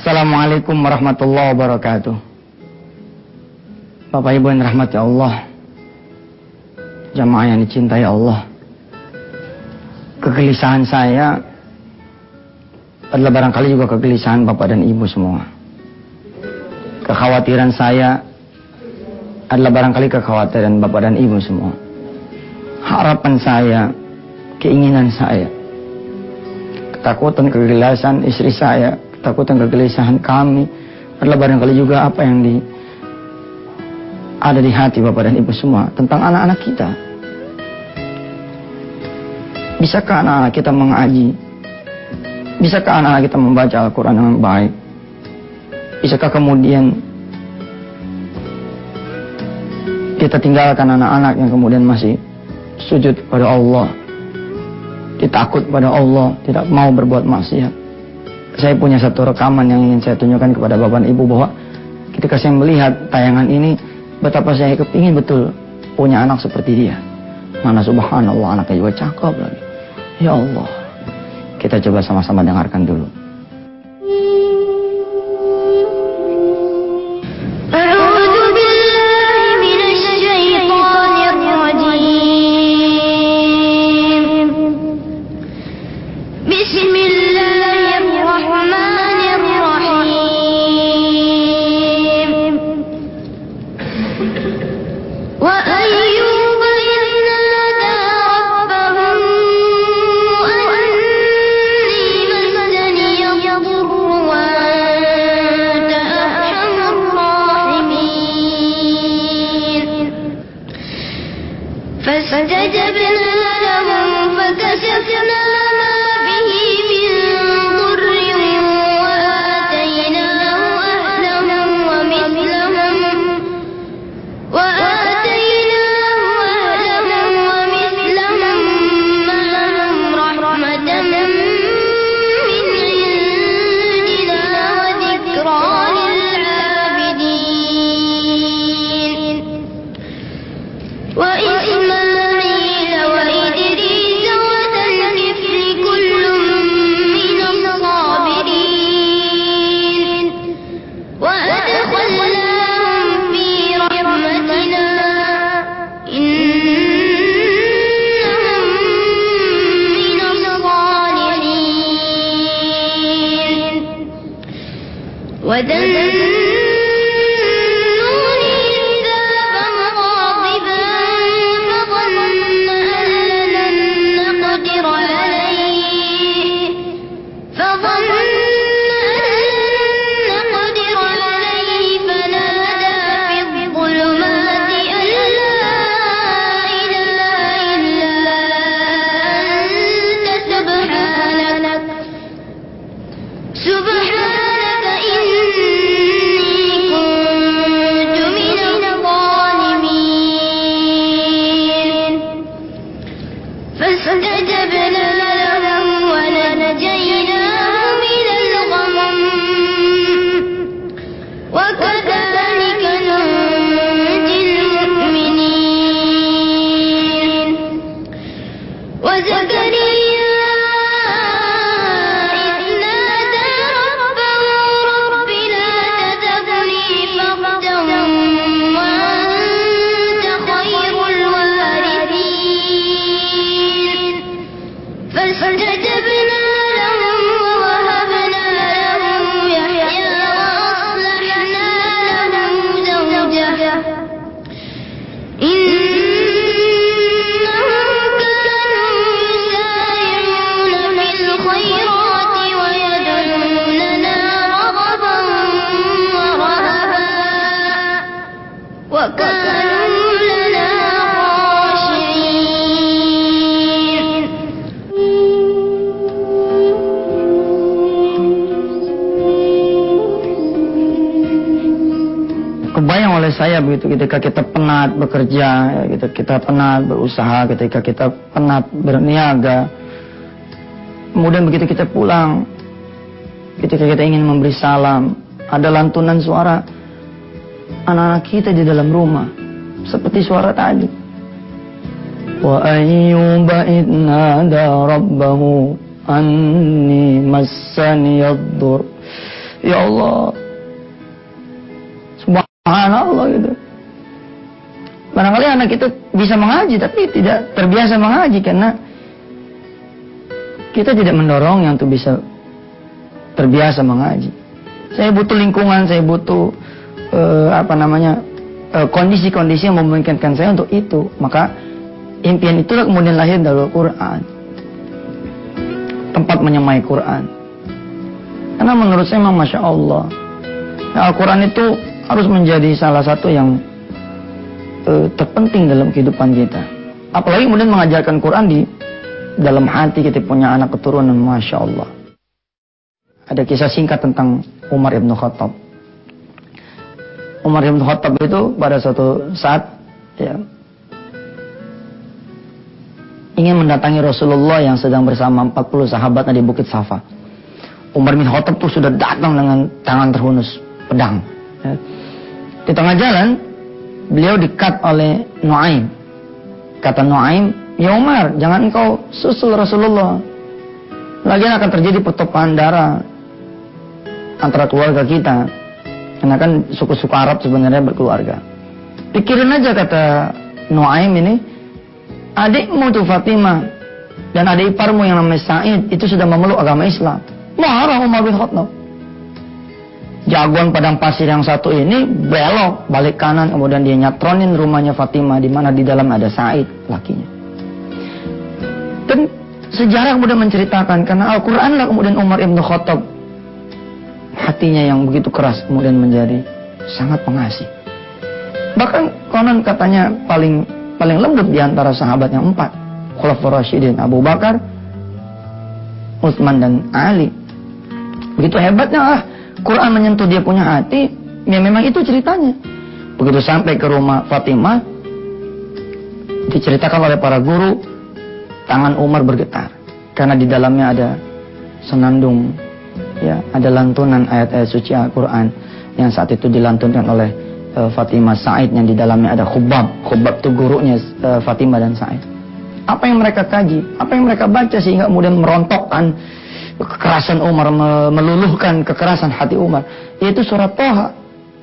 Assalamualaikum warahmatullahi wabarakatuh. Bapak Ibu yang dirahmati Allah, jamaah yang dicintai Allah, kegelisahan saya adalah barangkali juga kegelisahan Bapak dan Ibu semua. Kekhawatiran saya adalah barangkali kekhawatiran Bapak dan Ibu semua. Harapan saya, keinginan saya, ketakutan, kegelisahan istri saya, ketakutan, kegelisahan kami adalah barangkali juga apa yang ada di hati Bapak dan Ibu semua tentang anak-anak kita. Bisakah anak-anak kita mengaji? Bisakah anak-anak kita membaca Al-Quran dengan baik? Bisakah kemudian kita tinggalkan anak-anak yang kemudian masih sujud pada Allah, ditakut pada Allah, tidak mau berbuat maksiat? Saya punya satu rekaman yang ingin saya tunjukkan kepada Bapak dan Ibu, bahwa ketika saya melihat tayangan ini, betapa saya kepingin betul punya anak seperti dia. Mana subhanallah, anaknya juga cakep lagi. Ya Allah, kita coba sama-sama dengarkan dulu. Kebayang oleh saya begitu ketika kita penat bekerja, kita penat berusaha, ketika kita penat berniaga, kemudian begitu kita pulang, ketika kita ingin memberi salam, ada lantunan suara anak-anak kita di dalam rumah, seperti suara tadi. Wa ayyuba idnada rabbahu anni massani yaddur Ya Allah, subhanallah gitu. Barangkali anak itu bisa mengaji tapi tidak terbiasa mengaji karena kita tidak mendorong yang untuk bisa terbiasa mengaji. Saya butuh lingkungan, saya butuh kondisi-kondisi yang memungkinkan saya untuk itu. Maka impian itulah kemudian lahir dari Al-Quran, tempat menyemai Quran. Karena menurut saya memang Masya Allah, Al-Quran itu harus menjadi salah satu yang terpenting dalam kehidupan kita. Apalagi kemudian mengajarkan Quran di dalam hati kita punya anak keturunan, Masya Allah. Ada kisah singkat tentang Umar ibn Khattab. Umar ibn Khattab itu pada suatu saat ya, ingin mendatangi Rasulullah yang sedang bersama 40 sahabatnya di Bukit Safa. Umar bin Khattab itu sudah datang dengan tangan terhunus pedang. Ya. Di tengah jalan beliau dekat oleh Nuaim. Kata Nuaim, "Ya Umar, jangan engkau susul Rasulullah. Lagian akan terjadi pertumpahan darah antara keluarga kita. Karena kan suku-suku Arab sebenarnya berkeluarga. Pikirin aja," kata Nuaim ini, "adikmu tuh Fatimah dan adik iparmu yang namanya Sa'id itu sudah memeluk agama Islam." Marah Umar bin Khattab. Jagoan padang pasir yang satu ini belok balik kanan, kemudian dia nyatronin rumahnya Fatimah di mana di dalam ada Sa'id lakinya. Dan sejarah kemudian menceritakan karena Al-Quran lah kemudian Umar ibn Khattab hatinya yang begitu keras kemudian menjadi sangat pengasih. Bahkan konon katanya paling lembut di antara sahabat yang 4, Khulafaur Rasyidin, Abu Bakar, Utsman dan Ali. Begitu hebatnya Quran menyentuh dia punya hati, ya memang itu ceritanya. Begitu sampai ke rumah Fatimah, diceritakan oleh para guru, tangan Umar bergetar karena di dalamnya ada senandung, ya, ada lantunan ayat-ayat suci Al-Quran yang saat itu dilantunkan oleh Fatimah Sa'id, yang di dalamnya ada Khubab. Khubab itu gurunya Fatimah dan Sa'id. Apa yang mereka kaji, apa yang mereka baca sehingga kemudian merontokkan kekerasan Umar, meluluhkan kekerasan hati Umar, yaitu surat Thaha.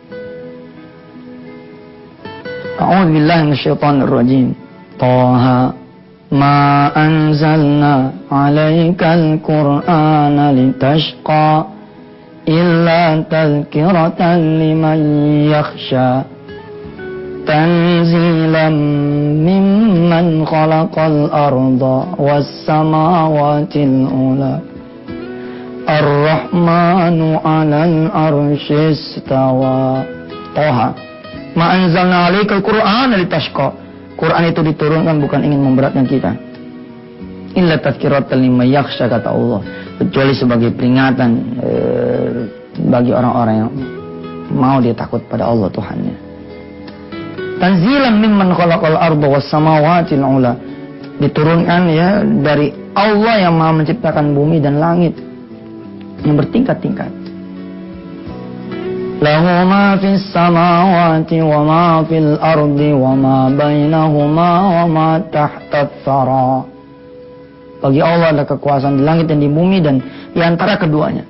A'udzubillahi minasyaitonir rajim. Thaha ma anzalna 'alaikal Qur'ana litashqa illa tadhkiratan liman yakhsha tanzilan mimman khalaqal arda was samawatil ula Ar-Rahmanu 'alal 'arsy istawa. Thaha ma anzalna 'alaikal Qur'ana litashqa. Quran itu diturunkan bukan ingin memberatkan kita. Illa tadhkiratan liman yakhsha, kata Allah, kecuali sebagai peringatan bagi orang-orang yang mau dia takut pada Allah Tuhannya. Tanzilan mimman khalaqal arda was samawati al-ula. Diturunkan ya dari Allah yang Maha menciptakan bumi dan langit yang bertingkat-tingkat. Lahu ma fis samawati wa ma fil ardi wa ma bainahuma wa ma tahta tsara. Bagi Allah ada kekuasaan di langit dan di bumi dan di antara keduanya.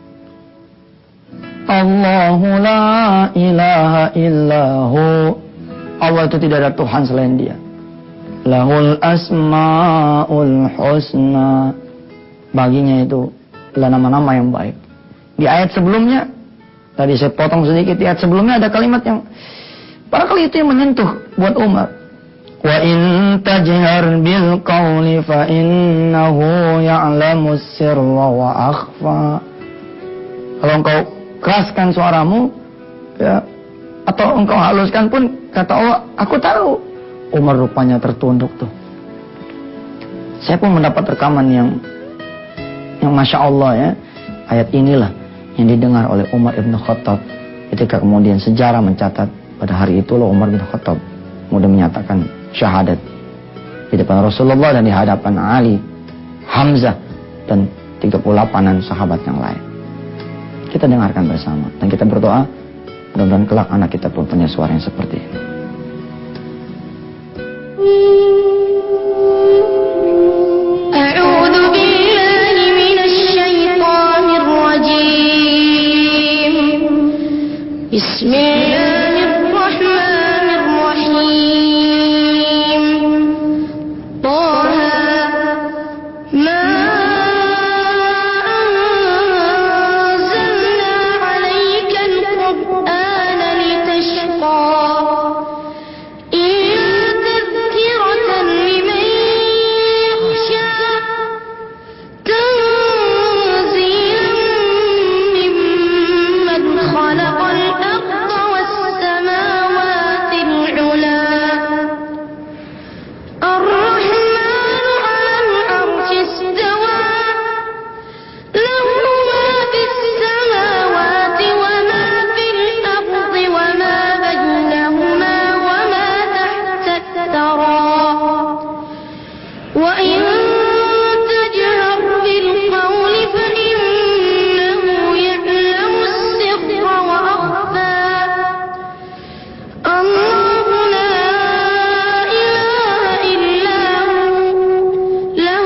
Allahu la ilaha illahu. Allah itu tidak ada Tuhan selain Dia. Lahul asmaul husna. Baginya itu adalah nama-nama yang baik. Di ayat sebelumnya, tadi saya potong sedikit, di ayat sebelumnya ada kalimat yang barangkali itu yang menyentuh buat Umar. Wa in tajhar bil qawli fa innahu ya'lamus sirra wa akhfa. Kalau engkau keraskan suaramu, ya, atau engkau haluskan pun, kata Allah, aku tahu. Umar rupanya tertunduk tuh. Saya pun mendapat rekaman yang Masya Allah ya. Ayat inilah yang didengar oleh Umar ibn Khattab ketika kemudian sejarah mencatat pada hari itulah Umar bin Khattab kemudian menyatakan syahadat di depan Rasulullah dan di hadapan Ali, Hamzah dan 38 sahabat yang lain. Kita dengarkan bersama dan kita berdoa mudah-mudahan kelak anak kita pun punya suara yang seperti ini. أعوذ بالله من الشيطان الرجيم Bismillahirrahmanirrahim. Taha ma anzalna 'alaikal Qur'ana litashqa illa tadhkiratan liman yakhsha tanzilan mimman khalaqal arda was samawati al-'ula. الرحمن على العرش استوى له ما في السماوات وما في الأرض وما بينهما وما تحت الثرى وإن تجهر بالقول فإنه يعلم السر وأخفى. الله لا إله إلا هو له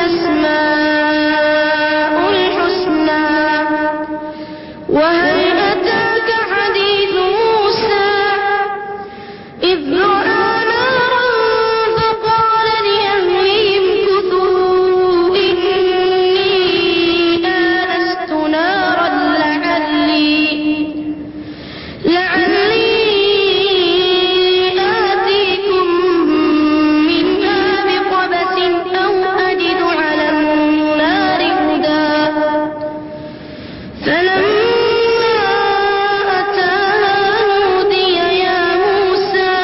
الأسماء الحسنى. وهل أتاك حديث موسى إذ رأى نارا فقال لأهلهم كثوا إني آنست نارا لعلي آتيكم منها بقبس أو أجد على النار هدى. فلما أتاها نودي يا موسى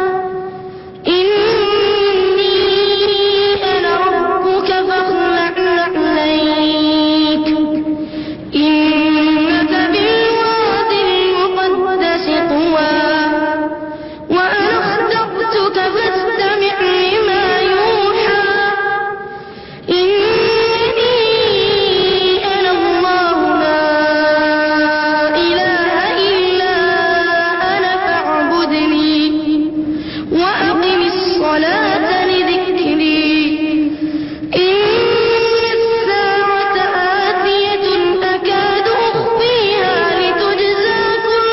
إني أنا ربك فاخلع نعليك إنك بالواد المقدس طوى وأنا اخترتك فاستمع لما يوحى إني أنا الله لا إله إلا أنا فاعبدني وأقم الصلاة لذكري إن الساعة آتية أكاد أخفيها لتجزى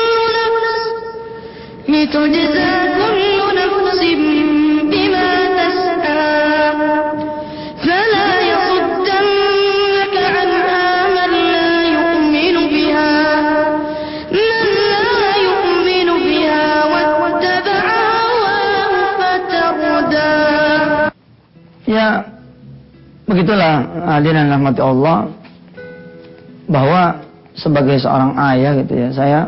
كل نفس بما تسعى فلا يصدنك عنها من لا يؤمن بها واتبع هواه فتردى. Ya, begitulah hadirin rahmati Allah, bahwa sebagai seorang ayah gitu ya, saya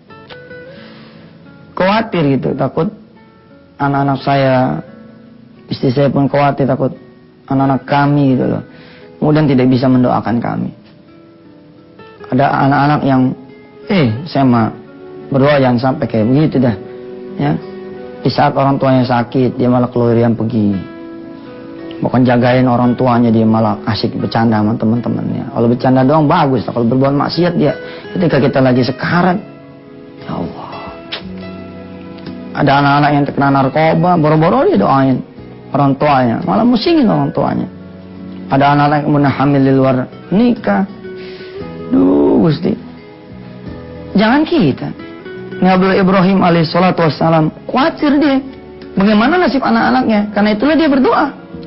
khawatir gitu, takut anak-anak saya, istri saya pun khawatir, takut anak-anak kami gitu loh, kemudian tidak bisa mendoakan kami. Ada anak-anak yang, saya mah berdoa jangan sampai kayak begitu dah, ya. Di saat orang tuanya sakit, dia malah keluyuran pergi. Bukan jagain orang tuanya, dia malah asik bercanda sama teman-temannya. Kalau bercanda doang bagus, kalau berbuat maksiat dia ketika kita lagi sekarat, ya Allah. Ada anak-anak yang terkena narkoba, boro-boro dia doain orang tuanya, malah musingin orang tuanya. Ada anak-anak yang kemudian hamil di luar nikah. Duh Gusti, jangan kita. Nabi Ibrahim alaihissalatu wassalam khawatir dia, bagaimana nasib anak-anaknya, karena itulah dia berdoa.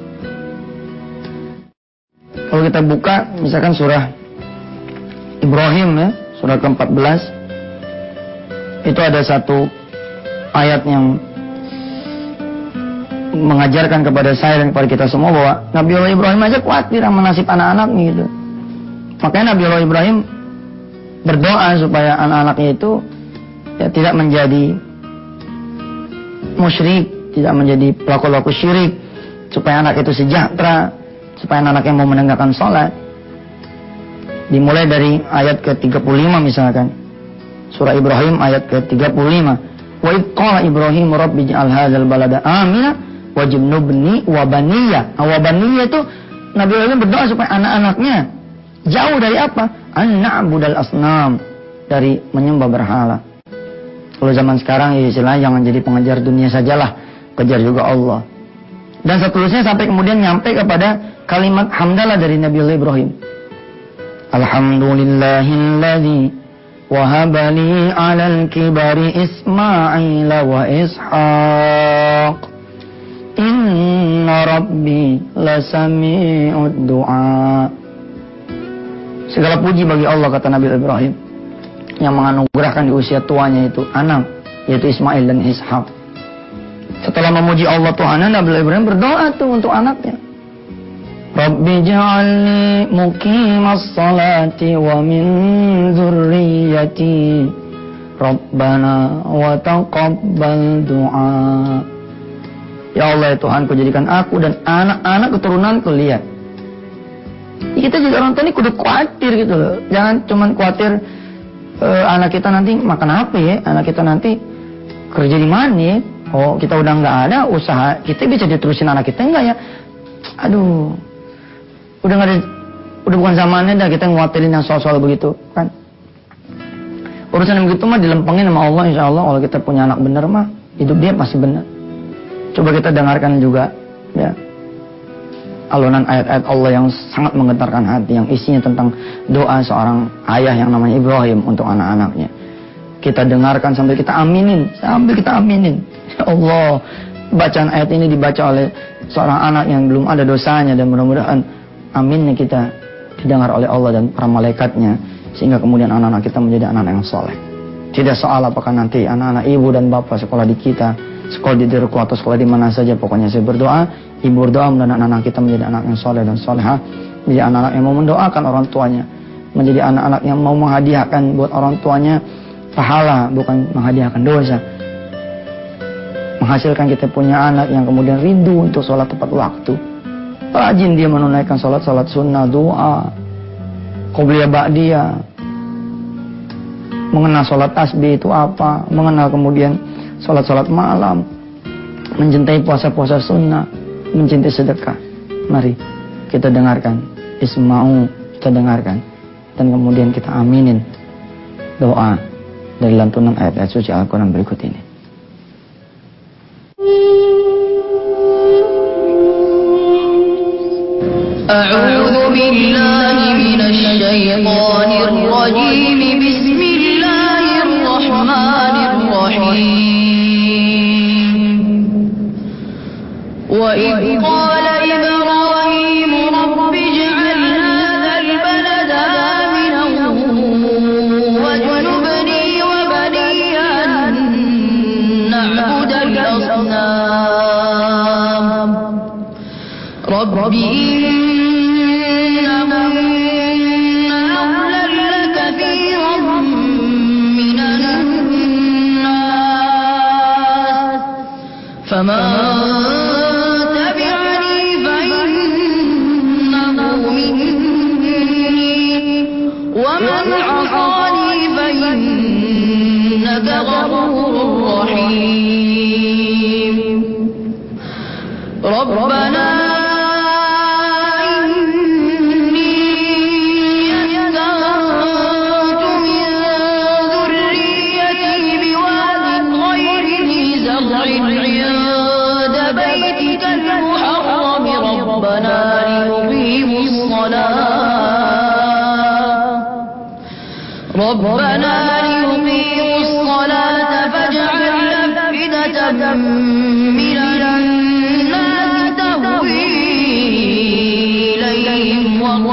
Kalau kita buka misalkan surah Ibrahim ya, surah ke-14, itu ada satu ayat yang mengajarkan kepada saya dan kepada kita semua bahwa Nabi Allah Ibrahim aja khawatir sama nasib anak-anaknya gitu. Makanya Nabi Allah Ibrahim berdoa supaya anak-anaknya itu ya tidak menjadi musyrik, tidak menjadi pelaku-pelaku syirik, supaya anak itu sejahtera, supaya anak yang mau menegakkan sholat. Dimulai dari ayat ke-35 misalkan, surah Ibrahim ayat ke-35. Wa idh qala Ibrahim rabbi ij'al hadzal balada amina wajibnubni wa baniya. Wa baniya itu Nabi Ibrahim berdoa supaya anak-anaknya jauh dari apa? An-na'budal asnam, dari menyembah berhala. Kalau zaman sekarang ya istilahnya jangan jadi pengejar dunia sajalah, kejar juga Allah. Dan seterusnya sampai kemudian nyampe kepada kalimat hamdalah dari Nabi Ibrahim. Alhamdulillahilladzi وهب لي على الكبر إسماعيل وإسحاق إن ربي لسميع الدعاء. Segala puji bagi Allah, kata Nabi Ibrahim, yang menganugerahkan di usia tuanya itu anak, yaitu Ismail dan Ishak. Setelah memuji Allah Tuhannya, Nabi Ibrahim berdoa tuh untuk anaknya. Rabbi ja'alni muqimas salati wa min dzurriyyati Rabbana wa taqabbal du'a. Ya Allah ya Tuhanku, jadikan aku dan anak-anak keturunanku lihat. Kita juga orang tua ini kudu khawatir gitu loh. Jangan cuman khawatir anak kita nanti makan apa ya, anak kita nanti kerja di mana ya. Oh, kita udah nggak ada usaha, kita bisa diterusin anak kita enggak ya? Aduh, udah nggak ada, udah bukan zamannya dah kita ngkhawatirin yang soal-soal begitu kan. Urusan yang begitu mah dilempengin sama Allah, insya Allah. Kalau kita punya anak bener mah, hidup dia pasti bener. Coba kita dengarkan juga ya alunan ayat-ayat Allah yang sangat menggetarkan hati, yang isinya tentang doa seorang ayah yang namanya Ibrahim untuk anak-anaknya. Kita dengarkan sambil kita aminin, Ya Allah, bacaan ayat ini dibaca oleh seorang anak yang belum ada dosanya, dan mudah-mudahan aminnya kita didengar oleh Allah dan para malaikatnya, sehingga kemudian anak-anak kita menjadi anak-anak yang soleh. Tidak soal apakah nanti anak-anak ibu dan bapak sekolah di kita, sekolah di Dirku atau sekolah di mana saja, pokoknya saya berdoa, ibu berdoa mudah anak-anak kita menjadi anak yang soleh dan solehah, menjadi anak-anak yang mau mendoakan orang tuanya, menjadi anak-anak yang mau menghadiahkan buat orang tuanya pahala, bukan menghadiahkan dosa. Menghasilkan kita punya anak yang kemudian rindu untuk sholat tepat waktu, rajin dia menunaikan sholat sunnah, doa, qobliyah ba'diyah, mengenal sholat tasbih itu apa, mengenal kemudian sholat malam, mencintai puasa sunnah, mencintai sedekah. Mari kita dengarkan isma'u, kita dengarkan, dan kemudian kita aminin doa dari lantunan ayat-ayat suci Al-Quran berikut ini. A'udzu billahi minasy syaithanir rajim. Bismillahirrahmanirrahim. Wa idh qala Ibrahim rabbi ij'al hadzal balada aminan wajnubni wa baniya an na'budal asnam. Rabbi فمن تبعني فإنه مني ومن عصاني فإنك غفور رحيم. ربنا ربنا ليقيموا الصلاة فاجعل أفئدة من الناس تهوي إليهم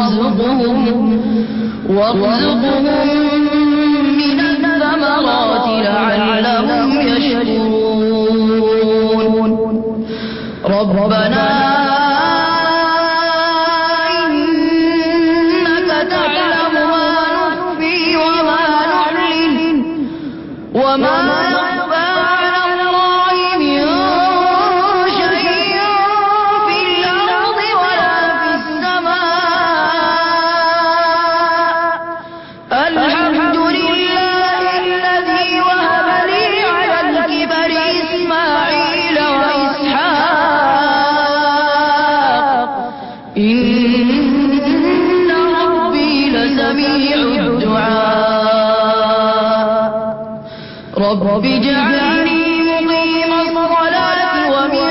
وارزقهم من الثمرات لعلهم يشكرون. ربنا وما يخفى على الله من شيء في الأرض ولا في السماء. الحمد لله الذي وهب لي على الكبر إسماعيل وإسحاق إن ربي لسميع الدعاء. رب اجعلني مقيم الصلاة ومن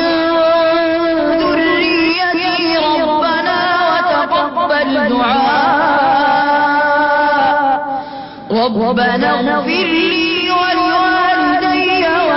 ذريتي ربنا وتقبل دعاء. رب ربنا اغفر لي ولوالدي